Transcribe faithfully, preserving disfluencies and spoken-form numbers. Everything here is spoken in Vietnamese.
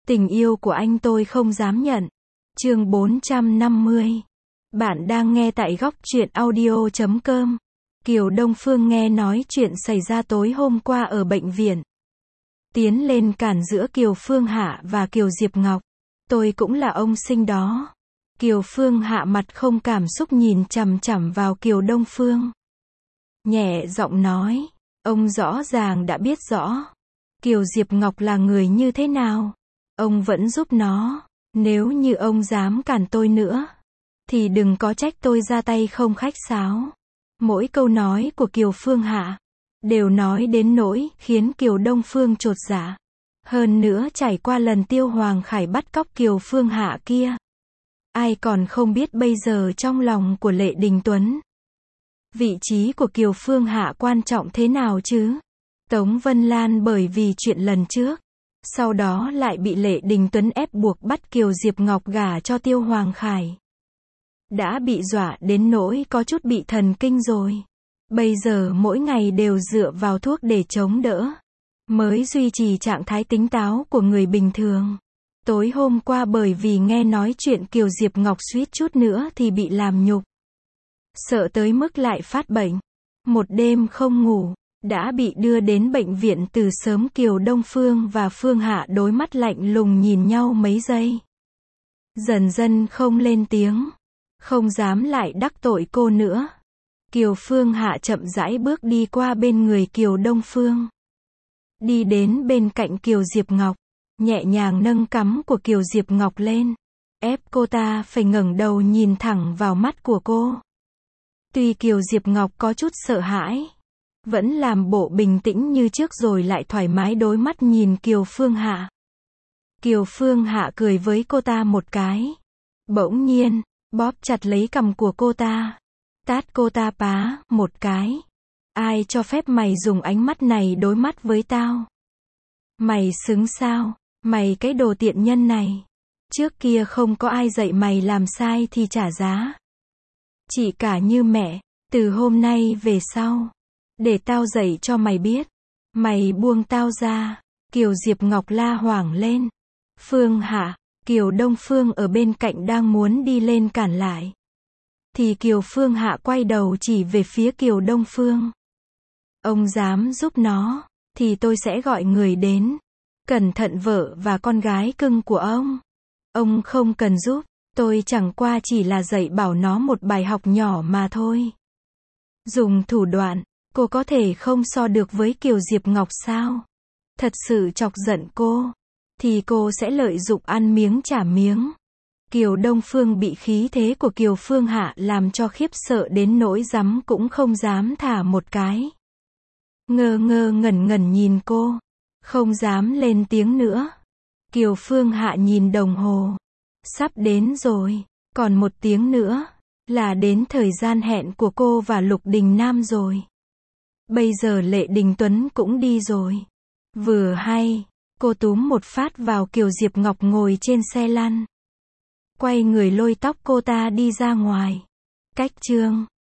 Tình yêu của anh tôi không dám nhận. Chương bốn trăm năm mươi. Bạn đang nghe tại góc truyện audio chấm com. Kiều Đông Phương nghe nói chuyện xảy ra tối hôm qua ở bệnh viện. Tiến lên cản giữa Kiều Phương Hạ và Kiều Diệp Ngọc. Tôi cũng là ông sinh đó. Kiều Phương Hạ mặt không cảm xúc nhìn chằm chằm vào Kiều Đông Phương. Nhẹ giọng nói, ông rõ ràng đã biết rõ. Kiều Diệp Ngọc là người như thế nào. Ông vẫn giúp nó. Nếu như ông dám cản tôi nữa, thì đừng có trách tôi ra tay không khách sáo. Mỗi câu nói của Kiều Phương Hạ đều nói đến nỗi khiến Kiều Đông Phương chột dạ. Hơn nữa trải qua lần Tiêu Hoàng Khải bắt cóc Kiều Phương Hạ kia, ai còn không biết bây giờ trong lòng của Lệ Đình Tuấn, vị trí của Kiều Phương Hạ quan trọng thế nào chứ. Tống Vân Lan bởi vì chuyện lần trước, sau đó lại bị Lệ Đình Tuấn ép buộc bắt Kiều Diệp Ngọc gả cho Tiêu Hoàng Khải. Đã bị dọa đến nỗi có chút bị thần kinh rồi. Bây giờ mỗi ngày đều dựa vào thuốc để chống đỡ, mới duy trì trạng thái tính táo của người bình thường. Tối hôm qua bởi vì nghe nói chuyện Kiều Diệp Ngọc suýt chút nữa thì bị làm nhục. Sợ tới mức lại phát bệnh. Một đêm không ngủ, đã bị đưa đến bệnh viện từ sớm. Kiều Đông Phương và Phương Hạ đối mắt lạnh lùng nhìn nhau mấy giây. Dần dần không lên tiếng. Không dám lại đắc tội cô nữa. Kiều Phương Hạ chậm rãi bước đi qua bên người Kiều Đông Phương. Đi đến bên cạnh Kiều Diệp Ngọc. Nhẹ nhàng nâng cằm của Kiều Diệp Ngọc lên. Ép cô ta phải ngẩng đầu nhìn thẳng vào mắt của cô. Tuy Kiều Diệp Ngọc có chút sợ hãi, vẫn làm bộ bình tĩnh như trước rồi lại thoải mái đối mắt nhìn Kiều Phương Hạ. Kiều Phương Hạ cười với cô ta một cái. Bỗng nhiên, bóp chặt lấy cằm của cô ta. Tát cô ta pá, một cái. Ai cho phép mày dùng ánh mắt này đối mắt với tao? Mày xứng sao? Mày cái đồ tiện nhân này. Trước kia không có ai dạy mày làm sai thì trả giá. Chỉ cả như mẹ, từ hôm nay về sau, để tao dạy cho mày biết. Mày buông tao ra. Kiều Diệp Ngọc la hoảng lên. Phương Hạ, Kiều Đông Phương ở bên cạnh đang muốn đi lên cản lại. Thì Kiều Phương Hạ quay đầu chỉ về phía Kiều Đông Phương. Ông dám giúp nó, thì tôi sẽ gọi người đến. Cẩn thận vợ và con gái cưng của ông. Ông không cần giúp, tôi chẳng qua chỉ là dạy bảo nó một bài học nhỏ mà thôi. Dùng thủ đoạn, cô có thể không so được với Kiều Diệp Ngọc sao? Thật sự chọc giận cô, thì cô sẽ lợi dụng ăn miếng trả miếng. Kiều Đông Phương bị khí thế của Kiều Phương Hạ làm cho khiếp sợ đến nỗi dám cũng không dám thả một cái. Ngơ ngơ ngẩn ngẩn nhìn cô, không dám lên tiếng nữa. Kiều Phương Hạ nhìn đồng hồ. Sắp đến rồi, còn một tiếng nữa, là đến thời gian hẹn của cô và Lục Đình Nam rồi. Bây giờ Lệ Đình Tuấn cũng đi rồi. Vừa hay, cô túm một phát vào Kiều Diệp Ngọc ngồi trên xe lăn. Quay người lôi tóc cô ta đi ra ngoài. Cách chương